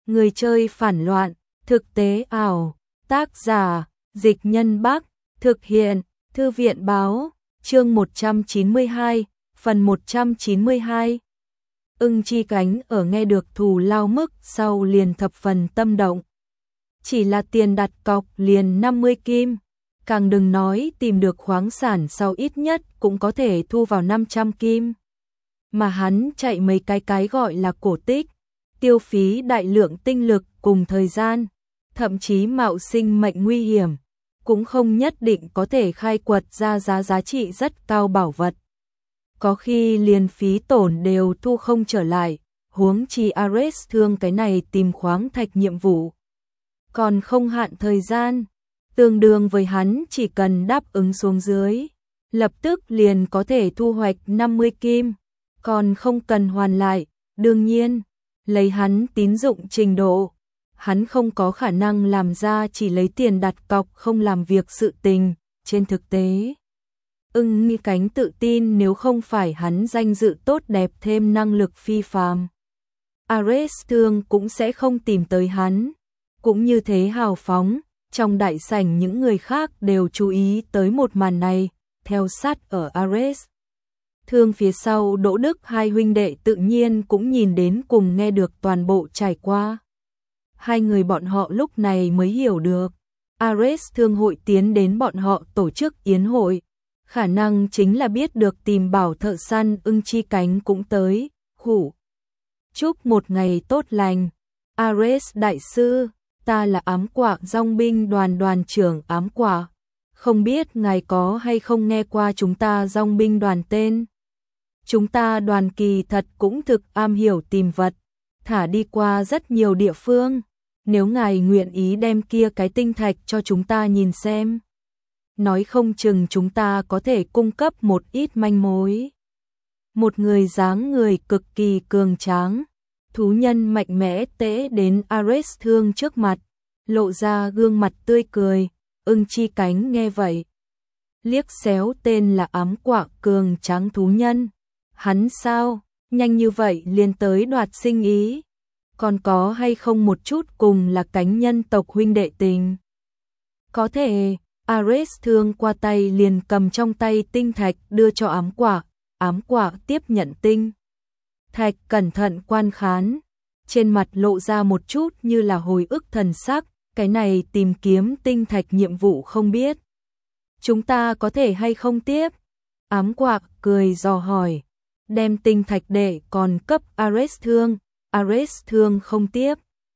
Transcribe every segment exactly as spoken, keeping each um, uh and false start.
Người chơi phản loạn, thực tế ảo, tác giả, Dịch Nhân Bắc, thực hiện, Thư viện báo, chương một trăm chín mươi hai, phần một trăm chín mươi hai. Ưng Chi Cánh ở nghe được thù lao mức sau liền thập phần tâm động. Chỉ là tiền đặt cọc liền năm mươi kim, càng đừng nói tìm được khoáng sản sau ít nhất cũng có thể thu vào năm trăm kim. Mà hắn chạy mấy cái cái gọi là cổ tích, tiêu phí đại lượng tinh lực cùng thời gian, thậm chí mạo sinh mệnh nguy hiểm, cũng không nhất định có thể khai quật ra giá giá trị rất cao bảo vật. Có khi liền phí tổn đều thu không trở lại, huống chi Ares Thương cái này tìm khoáng thạch nhiệm vụ. Còn không hạn thời gian, tương đương với hắn chỉ cần đáp ứng xuống dưới, lập tức liền có thể thu hoạch năm mươi kim, còn không cần hoàn lại. Đương nhiên, lấy hắn tín dụng trình độ, hắn không có khả năng làm ra chỉ lấy tiền đặt cọc không làm việc sự tình. Trên thực tế, Ưng Cánh tự tin nếu không phải hắn danh dự tốt đẹp thêm năng lực phi phàm, Ares Thương cũng sẽ không tìm tới hắn. Cũng như thế hào phóng, trong đại sảnh những người khác đều chú ý tới một màn này, theo sát ở Ares Thương phía sau Đỗ Đức hai huynh đệ tự nhiên cũng nhìn đến cùng nghe được toàn bộ trải qua. Hai người bọn họ lúc này mới hiểu được, Ares Thương hội tiến đến bọn họ tổ chức yến hội, khả năng chính là biết được tìm bảo thợ săn Ưng Chi Cánh cũng tới, khủ. Chúc một ngày tốt lành, Ares đại sư, ta là ám quả dòng binh đoàn đoàn trưởng ám quả, không biết ngài có hay không nghe qua chúng ta dòng binh đoàn tên. Chúng ta đoàn kỳ thật cũng thực am hiểu tìm vật, thả đi qua rất nhiều địa phương, nếu ngài nguyện ý đem kia cái tinh thạch cho chúng ta nhìn xem, nói không chừng chúng ta có thể cung cấp một ít manh mối. Một người dáng người cực kỳ cường tráng, thú nhân mạnh mẽ tễ đến Ares Thương trước mặt, lộ ra gương mặt tươi cười. Ưng Chi Cánh nghe vậy, liếc xéo tên là ám quả cường tráng thú nhân. Hắn sao, nhanh như vậy liền tới đoạt sinh ý, còn có hay không một chút cùng là cánh nhân tộc huynh đệ tình. Có thể, Ares Thương qua tay liền cầm trong tay tinh thạch đưa cho ám quả, ám quả tiếp nhận tinh thạch cẩn thận quan khán, trên mặt lộ ra một chút như là hồi ức thần sắc. Cái này tìm kiếm tinh thạch nhiệm vụ không biết chúng ta có thể hay không tiếp. Ám quả cười dò hỏi, đem tinh thạch để còn cấp Ares Thương. Ares Thương không tiếp.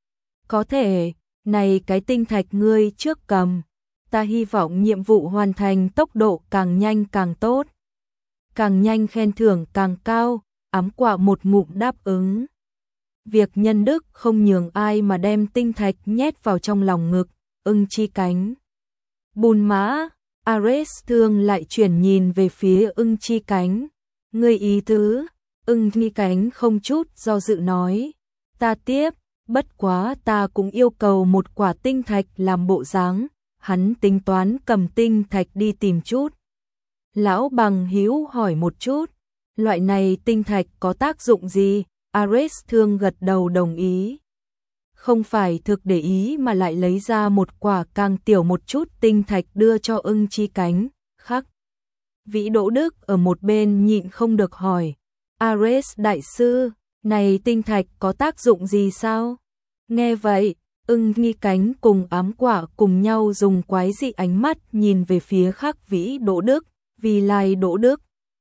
Có thể, này cái tinh thạch ngươi trước cầm, ta hy vọng nhiệm vụ hoàn thành tốc độ càng nhanh càng tốt, càng nhanh khen thưởng càng cao. Ám quả một ngụm đáp ứng. Việc nhân đức không nhường ai mà đem tinh thạch nhét vào trong lòng ngực Ưng Chi Cánh. Bùn mã, Ares Thương lại chuyển nhìn về phía Ưng Chi Cánh. Ngươi ý tứ? Ưng Chi Cánh không chút do dự nói, ta tiếp, bất quá ta cũng yêu cầu một quả tinh thạch làm bộ dáng. Hắn tính toán cầm tinh thạch đi tìm chút lão bằng hữu hỏi một chút, loại này tinh thạch có tác dụng gì? Ares Thương gật đầu đồng ý. Không phải thực để ý mà lại lấy ra một quả càng tiểu một chút tinh thạch đưa cho Ưng Chi Cánh. Khắc Vĩ Đỗ Đức ở một bên nhịn không được hỏi, Ares đại sư, này tinh thạch có tác dụng gì sao? Nghe vậy, Ưng Chi Cánh cùng ám quả cùng nhau dùng quái dị ánh mắt nhìn về phía Khắc Vĩ Đỗ Đức. Vì lai Đỗ Đức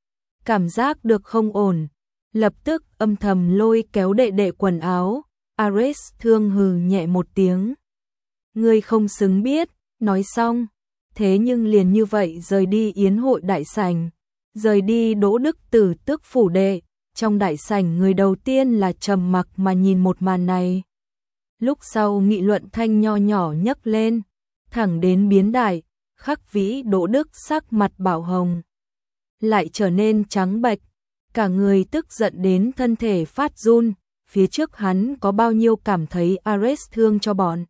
cảm giác được không ổn, lập tức âm thầm lôi kéo đệ đệ quần áo. Ares Thương hừ nhẹ một tiếng, ngươi không xứng biết. Nói xong, thế nhưng liền như vậy rời đi yến hội đại sảnh, rời đi Đỗ Đức tử tức phủ đệ. Trong đại sảnh người đầu tiên là trầm mặc mà nhìn một màn này. Lúc sau nghị luận thanh nho nhỏ nhấc lên, thẳng đến biến đại. Khắc Vĩ Đỗ Đức sắc mặt bảo hồng, lại trở nên trắng bệch, cả người tức giận đến thân thể phát run. Phía trước hắn có bao nhiêu cảm thấy Ares Thương cho bọn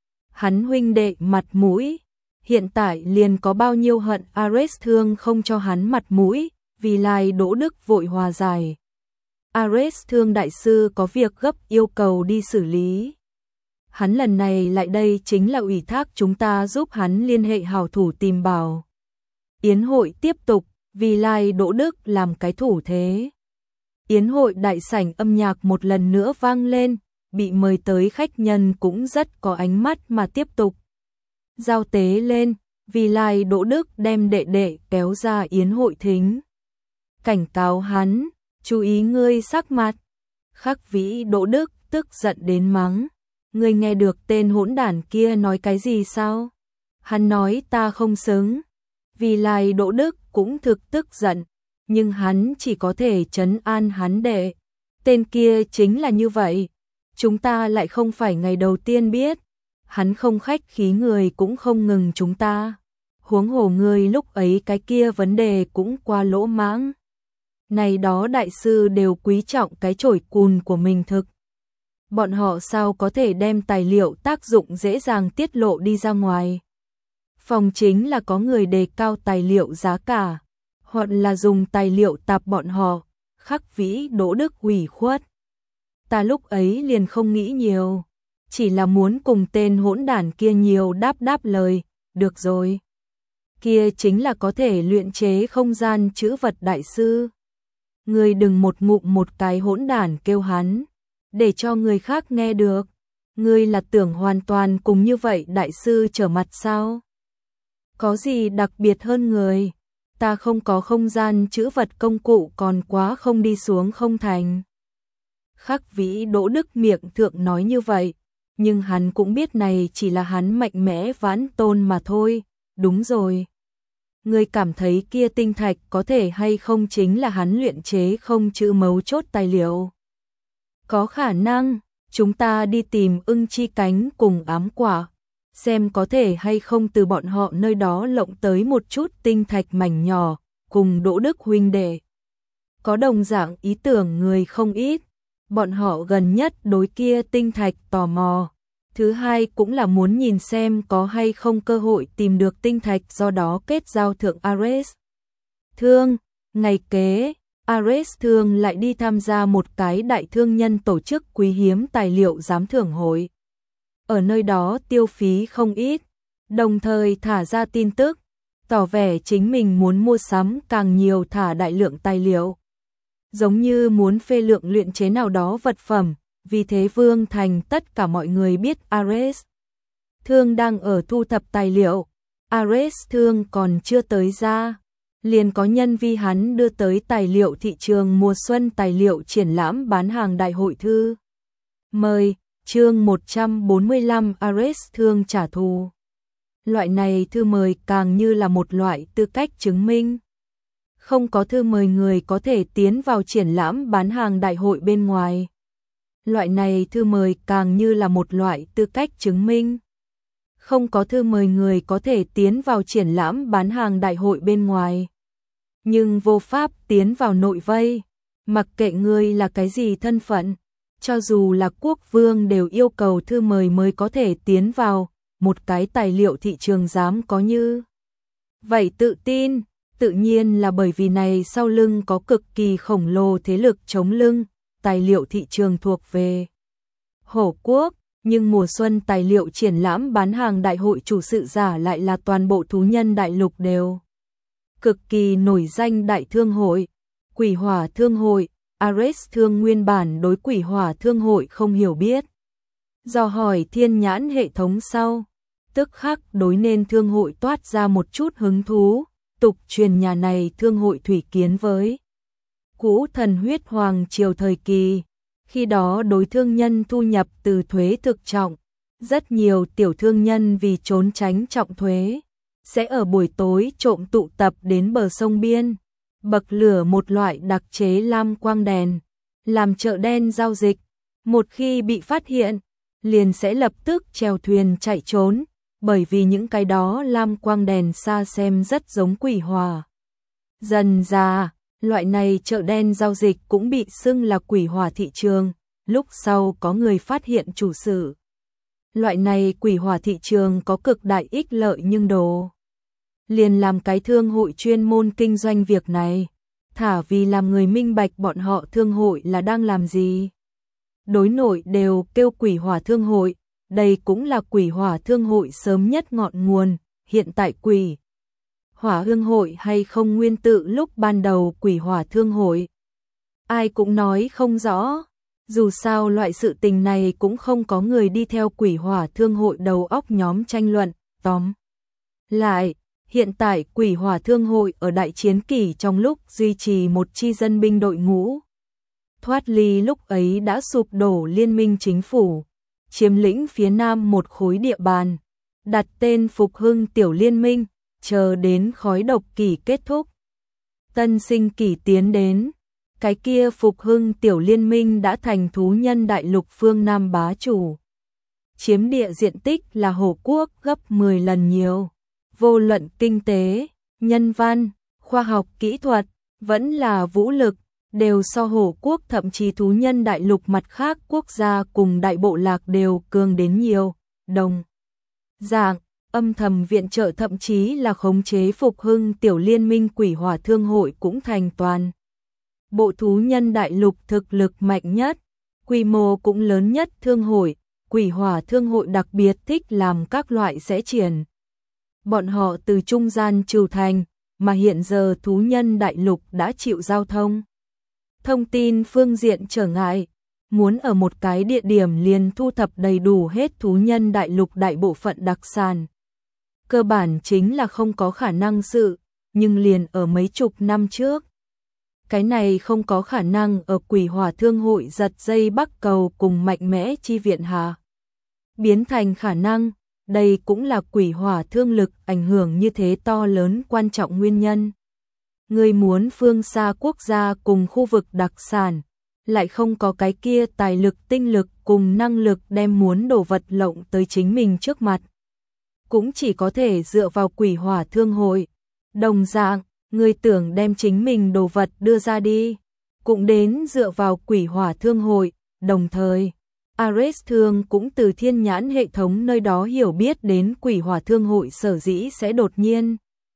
hắn huynh đệ mặt mũi, hiện tại liền có bao nhiêu hận Ares Thương không cho hắn mặt mũi. Vì lai Đỗ Đức vội hòa giải, Ares Thương đại sư có việc gấp yêu cầu đi xử lý. Hắn lần này lại đây chính là ủy thác chúng ta giúp hắn liên hệ hảo thủ tìm bảo. Yến hội tiếp tục, Vi Lai Đỗ Đức làm cái thủ thế. Yến hội đại sảnh âm nhạc một lần nữa vang lên, bị mời tới khách nhân cũng rất có ánh mắt mà tiếp tục. Giao tế lên, Vi Lai Đỗ Đức đem đệ đệ kéo ra yến hội thính. Cảnh cáo hắn, chú ý ngươi sắc mặt. Khắc Vĩ Đỗ Đức tức giận đến mắng. Ngươi nghe được tên hỗn đản kia nói cái gì sao? Hắn nói ta không xứng. Vi Lai Đỗ Đức cũng thực tức giận, nhưng hắn chỉ có thể trấn an hắn đệ. Tên kia chính là như vậy. Chúng ta lại không phải ngày đầu tiên biết. Hắn không khách khí người cũng không ngừng chúng ta. Huống hồ người lúc ấy cái kia vấn đề cũng qua lỗ mãng. Này đó đại sư đều quý trọng cái chổi cùn của mình thực. Bọn họ sao có thể đem tài liệu tác dụng dễ dàng tiết lộ đi ra ngoài. Phòng chính là có người đề cao tài liệu giá cả, hoặc là dùng tài liệu tạp bọn họ. Khắc Vĩ Đỗ Đức ủy khuất. Ta lúc ấy liền không nghĩ nhiều, chỉ là muốn cùng tên hỗn đản kia nhiều đáp đáp lời, được rồi. Kia chính là có thể luyện chế không gian chữ vật đại sư. Người đừng một ngụm một cái hỗn đản kêu hắn, để cho người khác nghe được. Ngươi là tưởng hoàn toàn cùng như vậy đại sư trở mặt sao? Có gì đặc biệt hơn người? Ta không có không gian chữ vật công cụ còn quá không đi xuống không thành. Khắc Vĩ Đỗ Đức miệng thượng nói như vậy, nhưng hắn cũng biết này chỉ là hắn mạnh mẽ vãn tôn mà thôi. Đúng rồi. Ngươi cảm thấy kia tinh thạch có thể hay không chính là hắn luyện chế không chữ mấu chốt tài liệu? Có khả năng, chúng ta đi tìm ưng chi cánh cùng ám quả, xem có thể hay không từ bọn họ nơi đó lộng tới một chút tinh thạch mảnh nhỏ, cùng Đỗ Đức huynh đệ. Có đồng dạng ý tưởng người không ít, bọn họ gần nhất đối kia tinh thạch tò mò. Thứ hai cũng là muốn nhìn xem có hay không cơ hội tìm được tinh thạch, do đó kết giao thượng Ares. Thương, ngày kế, Ares Thương lại đi tham gia một cái đại thương nhân tổ chức quý hiếm tài liệu giám thưởng hội. Ở nơi đó tiêu phí không ít, đồng thời thả ra tin tức, tỏ vẻ chính mình muốn mua sắm càng nhiều thả đại lượng tài liệu. Giống như muốn phê lượng luyện chế nào đó vật phẩm, vì thế Vương Thành tất cả mọi người biết Ares Thương đang ở thu thập tài liệu. Ares Thương còn chưa tới ra, liền có nhân vi hắn đưa tới tài liệu thị trường mùa xuân tài liệu triển lãm bán hàng đại hội thư. Mời, chương một trăm bốn mươi lăm Ares Thương trả thù. Loại này thư mời càng như là một loại tư cách chứng minh. Không có thư mời người có thể tiến vào triển lãm bán hàng đại hội bên ngoài. Loại này thư mời càng như là một loại tư cách chứng minh. Không có thư mời người có thể tiến vào triển lãm bán hàng đại hội bên ngoài. Nhưng vô pháp tiến vào nội vây, mặc kệ ngươi là cái gì thân phận, cho dù là quốc vương đều yêu cầu thư mời mới có thể tiến vào, một cái tài liệu thị trường dám có như. Vậy tự tin, tự nhiên là bởi vì này sau lưng có cực kỳ khổng lồ thế lực chống lưng, tài liệu thị trường thuộc về Hổ Quốc, nhưng mùa xuân tài liệu triển lãm bán hàng đại hội chủ sự giả lại là toàn bộ thú nhân đại lục đều. Cực kỳ nổi danh đại thương hội, Quỷ Hỏa Thương hội. Ares Thương nguyên bản đối Quỷ Hỏa Thương hội không hiểu biết. Do hỏi thiên nhãn hệ thống sau, tức khắc đối nên thương hội toát ra một chút hứng thú, tục truyền nhà này thương hội thủy kiến với cũ thần huyết hoàng triều thời kỳ, khi đó đối thương nhân thu nhập từ thuế thực trọng, rất nhiều tiểu thương nhân vì trốn tránh trọng thuế, sẽ ở buổi tối trộm tụ tập đến bờ sông biên, bậc lửa một loại đặc chế lam quang đèn, làm chợ đen giao dịch, một khi bị phát hiện, liền sẽ lập tức chèo thuyền chạy trốn, bởi vì những cái đó lam quang đèn xa xem rất giống quỷ hỏa. Dần ra, loại này chợ đen giao dịch cũng bị xưng là quỷ hỏa thị trường, lúc sau có người phát hiện chủ sự. Loại này quỷ hỏa thị trường có cực đại ích lợi nhưng đồ. Liền làm cái thương hội chuyên môn kinh doanh việc này, thả vì làm người minh bạch bọn họ thương hội là đang làm gì. Đối nội đều kêu quỷ hỏa thương hội, đây cũng là quỷ hỏa thương hội sớm nhất ngọn nguồn. Hiện tại quỷ hỏa thương hội hay không nguyên tự lúc ban đầu quỷ hỏa thương hội, ai cũng nói không rõ. Dù sao loại sự tình này cũng không có người đi theo quỷ hỏa thương hội đầu óc nhóm tranh luận. Tóm lại, hiện tại quỷ hỏa thương hội ở đại chiến kỳ trong lúc duy trì một chi dân binh đội ngũ. Thoát ly lúc ấy đã sụp đổ liên minh chính phủ, chiếm lĩnh phía nam một khối địa bàn, đặt tên Phục Hưng Tiểu Liên Minh, chờ đến khói độc kỳ kết thúc. Tân sinh kỳ tiến đến, cái kia Phục Hưng Tiểu Liên Minh đã thành thú nhân đại lục phương Nam bá chủ. Chiếm địa diện tích là Hổ Quốc gấp mười lần nhiều. Vô luận kinh tế, nhân văn, khoa học kỹ thuật, vẫn là vũ lực, đều so Hổ Quốc thậm chí thú nhân đại lục mặt khác quốc gia cùng đại bộ lạc đều cường đến nhiều. Đồng dạng, âm thầm viện trợ thậm chí là khống chế Phục Hưng Tiểu Liên Minh quỷ hỏa thương hội cũng thành toàn bộ thú nhân đại lục thực lực mạnh nhất, quy mô cũng lớn nhất thương hội. Quỷ hỏa thương hội đặc biệt thích làm các loại sẽ triển. Bọn họ từ trung gian trừ thành, mà hiện giờ thú nhân đại lục đã chịu giao thông. Thông tin phương diện trở ngại, muốn ở một cái địa điểm liền thu thập đầy đủ hết thú nhân đại lục đại bộ phận đặc sản. Cơ bản chính là không có khả năng sự, nhưng liền ở mấy chục năm trước. Cái này không có khả năng ở quỷ hỏa thương hội giật dây bắc cầu cùng mạnh mẽ chi viện hạ. Biến thành khả năng, đây cũng là quỷ hỏa thương lực ảnh hưởng như thế to lớn quan trọng nguyên nhân. Người muốn phương xa quốc gia cùng khu vực đặc sản, lại không có cái kia tài lực tinh lực cùng năng lực đem muốn đổ vật lộng tới chính mình trước mặt. Cũng chỉ có thể dựa vào quỷ hỏa thương hội. Đồng dạng, người tưởng đem chính mình đồ vật đưa ra đi, cũng đến dựa vào quỷ hỏa thương hội, đồng thời. Ares Thương cũng từ thiên nhãn hệ thống nơi đó hiểu biết đến quỷ hỏa thương hội sở dĩ sẽ đột nhiên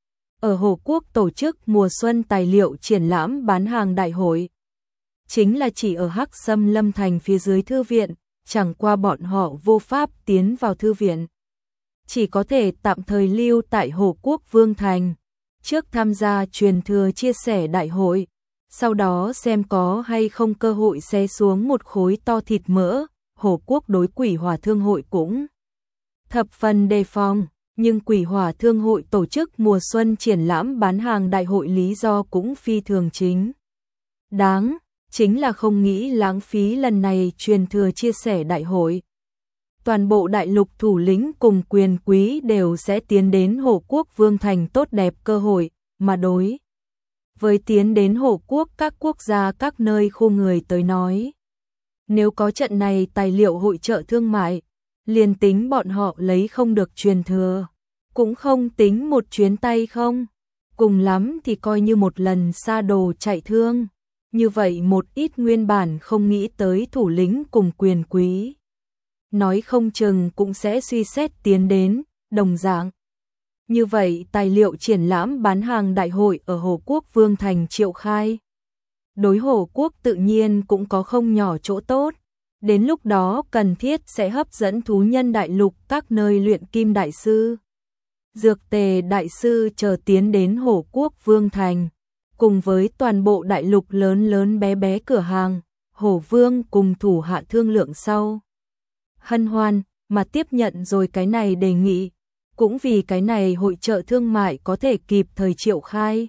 ở Hổ Quốc tổ chức mùa xuân tài liệu triển lãm bán hàng đại hội. Chính là chỉ ở Hắc Sâm Lâm Thành phía dưới thư viện, chẳng qua bọn họ vô pháp tiến vào thư viện. Chỉ có thể tạm thời lưu tại Hổ Quốc Vương Thành, trước tham gia truyền thừa chia sẻ đại hội, sau đó xem có hay không cơ hội xé xuống một khối to thịt mỡ. Hổ Quốc đối quỷ hỏa thương hội cũng thập phần đề phòng, nhưng quỷ hỏa thương hội tổ chức mùa xuân triển lãm bán hàng đại hội lý do cũng phi thường chính đáng, chính là không nghĩ lãng phí lần này truyền thừa chia sẻ đại hội. Toàn bộ đại lục thủ lĩnh cùng quyền quý đều sẽ tiến đến Hổ Quốc Vương Thành tốt đẹp cơ hội, mà đối với tiến đến Hổ Quốc các quốc gia các nơi khu người tới nói. Nếu có trận này tài liệu hội trợ thương mại, liền tính bọn họ lấy không được truyền thừa, cũng không tính một chuyến tay không, cùng lắm thì coi như một lần xa đồ chạy thương. Như vậy một ít nguyên bản không nghĩ tới thủ lĩnh cùng quyền quý, nói không chừng cũng sẽ suy xét tiến đến, đồng dạng. Như vậy tài liệu triển lãm bán hàng đại hội ở Hổ Quốc Vương Thành triệu khai. Đối Hổ Quốc tự nhiên cũng có không nhỏ chỗ tốt, đến lúc đó cần thiết sẽ hấp dẫn thú nhân đại lục các nơi luyện kim đại sư, dược tề đại sư chờ tiến đến Hổ Quốc Vương Thành, cùng với toàn bộ đại lục lớn lớn bé bé cửa hàng, Hổ Vương cùng thủ hạ thương lượng sau. Hân hoan, mà tiếp nhận rồi cái này đề nghị, cũng vì cái này hội trợ thương mại có thể kịp thời triệu khai.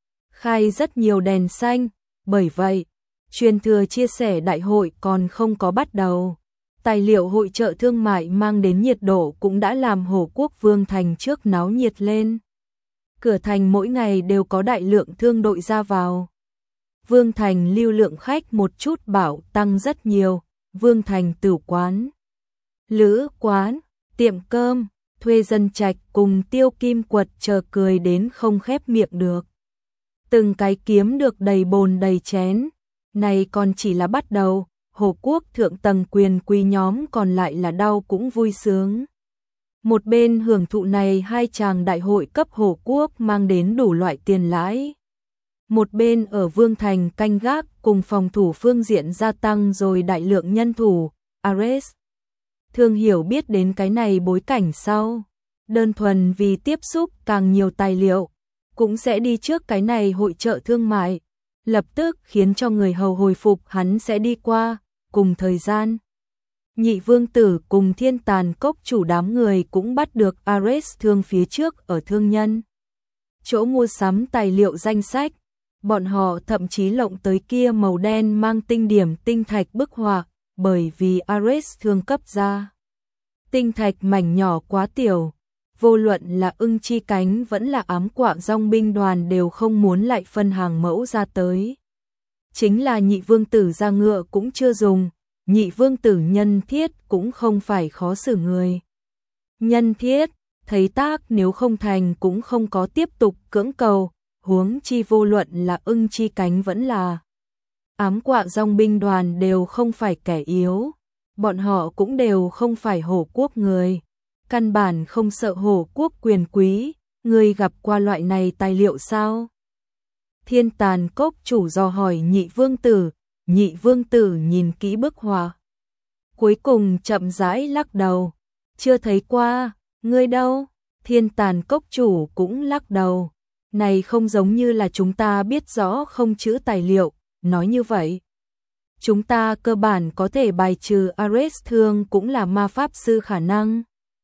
Khai rất nhiều đèn xanh. Bởi vậy, truyền thừa chia sẻ đại hội còn không có bắt đầu. Tài liệu hội trợ thương mại mang đến nhiệt độ cũng đã làm Hổ Quốc Vương Thành trước náo nhiệt lên. Cửa thành mỗi ngày đều có đại lượng thương đội ra vào. Vương Thành lưu lượng khách một chút bảo tăng rất nhiều. Vương Thành tử quán, lữ quán, tiệm cơm, thuê dân trạch cùng tiêu kim quật chờ cười đến không khép miệng được. Từng cái kiếm được đầy bồn đầy chén, này còn chỉ là bắt đầu, Hổ Quốc thượng tầng quyền quý nhóm còn lại là đau cũng vui sướng. Một bên hưởng thụ này hai chàng đại hội cấp Hổ Quốc mang đến đủ loại tiền lãi. Một bên ở Vương Thành canh gác cùng phòng thủ phương diện gia tăng rồi đại lượng nhân thủ, Ares Thương hiểu biết đến cái này bối cảnh sau, đơn thuần vì tiếp xúc càng nhiều tài liệu, cũng sẽ đi trước cái này hội chợ thương mại, lập tức khiến cho người hầu hồi phục hắn sẽ đi qua, cùng thời gian. Nhị vương tử cùng Thiên Tàn Cốc chủ đám người cũng bắt được Ares thương phía trước ở thương nhân chỗ mua sắm tài liệu danh sách, bọn họ thậm chí lộng tới kia màu đen mang tinh điểm tinh thạch bức họa, bởi vì Ares thương cấp ra. Tinh thạch mảnh nhỏ quá tiểu, vô luận là ưng chi cánh vẫn là ám quạng dòng binh đoàn đều không muốn lại phân hàng mẫu ra tới. Chính là nhị vương tử ra ngựa cũng chưa dùng, nhị vương tử nhân thiết cũng không phải khó xử người. Nhân thiết, thấy tác nếu không thành cũng không có tiếp tục cưỡng cầu, huống chi vô luận là ưng chi cánh vẫn là ám quạng dòng binh đoàn đều không phải kẻ yếu, bọn họ cũng đều không phải hổ quốc người, căn bản không sợ hổ quốc quyền quý, người gặp qua loại này tài liệu sao? Thiên Tàn Cốc chủ dò hỏi nhị vương tử, nhị vương tử nhìn kỹ bức họa, cuối cùng chậm rãi lắc đầu, chưa thấy qua, ngươi đâu? Thiên Tàn Cốc chủ cũng lắc đầu, này không giống như là chúng ta biết rõ không chữ tài liệu, nói như vậy. Chúng ta cơ bản có thể bài trừ Ares thương cũng là ma pháp sư khả năng.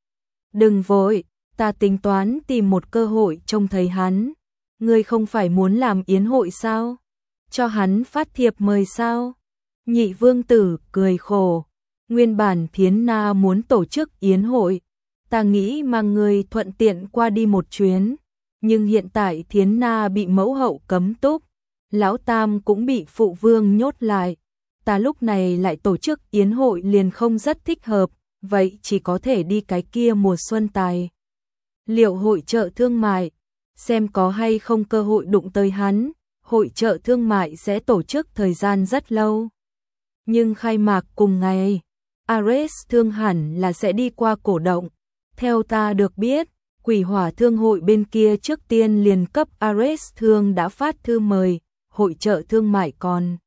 Đừng vội, ta tính toán tìm một cơ hội trông thấy hắn. Ngươi không phải muốn làm yến hội sao? Cho hắn phát thiệp mời sao? Nhị vương tử cười khổ. Nguyên bản Thiến Na muốn tổ chức yến hội. Ta nghĩ mang ngươi thuận tiện qua đi một chuyến. Nhưng hiện tại Thiến Na bị mẫu hậu cấm túc. Lão Tam cũng bị phụ vương nhốt lại. Ta lúc này lại tổ chức yến hội liền không rất thích hợp. Vậy chỉ có thể đi cái kia mùa xuân tài liệu hội chợ thương mại. Xem có hay không cơ hội đụng tới hắn, hội chợ thương mại sẽ tổ chức thời gian rất lâu. Nhưng khai mạc cùng ngày, Ares thương hẳn là sẽ đi qua cổ động. Theo ta được biết, quỷ hỏa thương hội bên kia trước tiên liền cấp Ares thương đã phát thư mời, hội chợ thương mại còn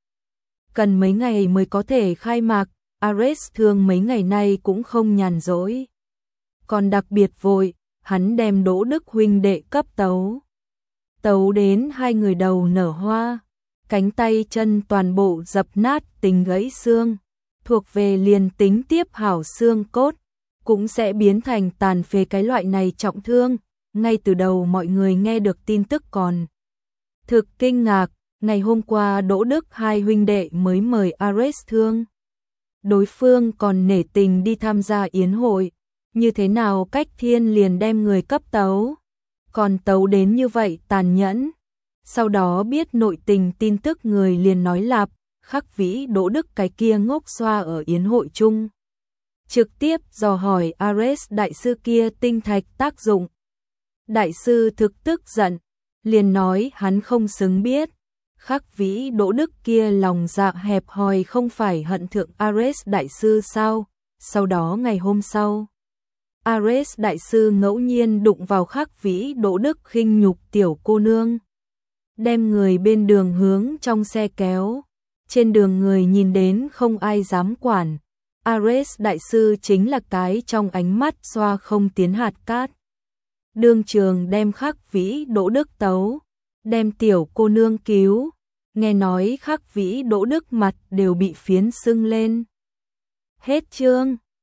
cần mấy ngày mới có thể khai mạc, Ares thương mấy ngày nay cũng không nhàn rỗi. Còn đặc biệt vội, hắn đem Đỗ Đức huynh đệ cấp tấu. Tấu đến hai người đầu nở hoa, cánh tay chân toàn bộ dập nát tính gãy xương, thuộc về liền tính tiếp hảo xương cốt, cũng sẽ biến thành tàn phế cái loại này trọng thương. Ngay từ đầu mọi người nghe được tin tức còn thực kinh ngạc, ngày hôm qua Đỗ Đức hai huynh đệ mới mời Ares thương. Đối phương còn nể tình đi tham gia yến hội. Như thế nào cách thiên liền đem người cấp tấu, còn tấu đến như vậy tàn nhẫn. Sau đó biết nội tình tin tức người liền nói lạp, Khắc Vĩ Đỗ Đức cái kia ngốc xoa ở yến hội chung. Trực tiếp dò hỏi Ares đại sư kia tinh thạch tác dụng. Đại sư thực tức giận, liền nói hắn không xứng biết. Khắc Vĩ Đỗ Đức kia lòng dạ hẹp hòi không phải hận thượng Ares đại sư sao? Sau đó ngày hôm sau, Ares đại sư ngẫu nhiên đụng vào Khắc Vĩ Đỗ Đức khinh nhục tiểu cô nương, đem người bên đường hướng trong xe kéo. Trên đường người nhìn đến không ai dám quản. Ares đại sư chính là cái trong ánh mắt xoa không tiến hạt cát. Đương trường đem Khắc Vĩ Đỗ Đức tấu, đem tiểu cô nương cứu. Nghe nói Khắc Vĩ Đỗ Đức mặt đều bị phiến sưng lên. Hết chương.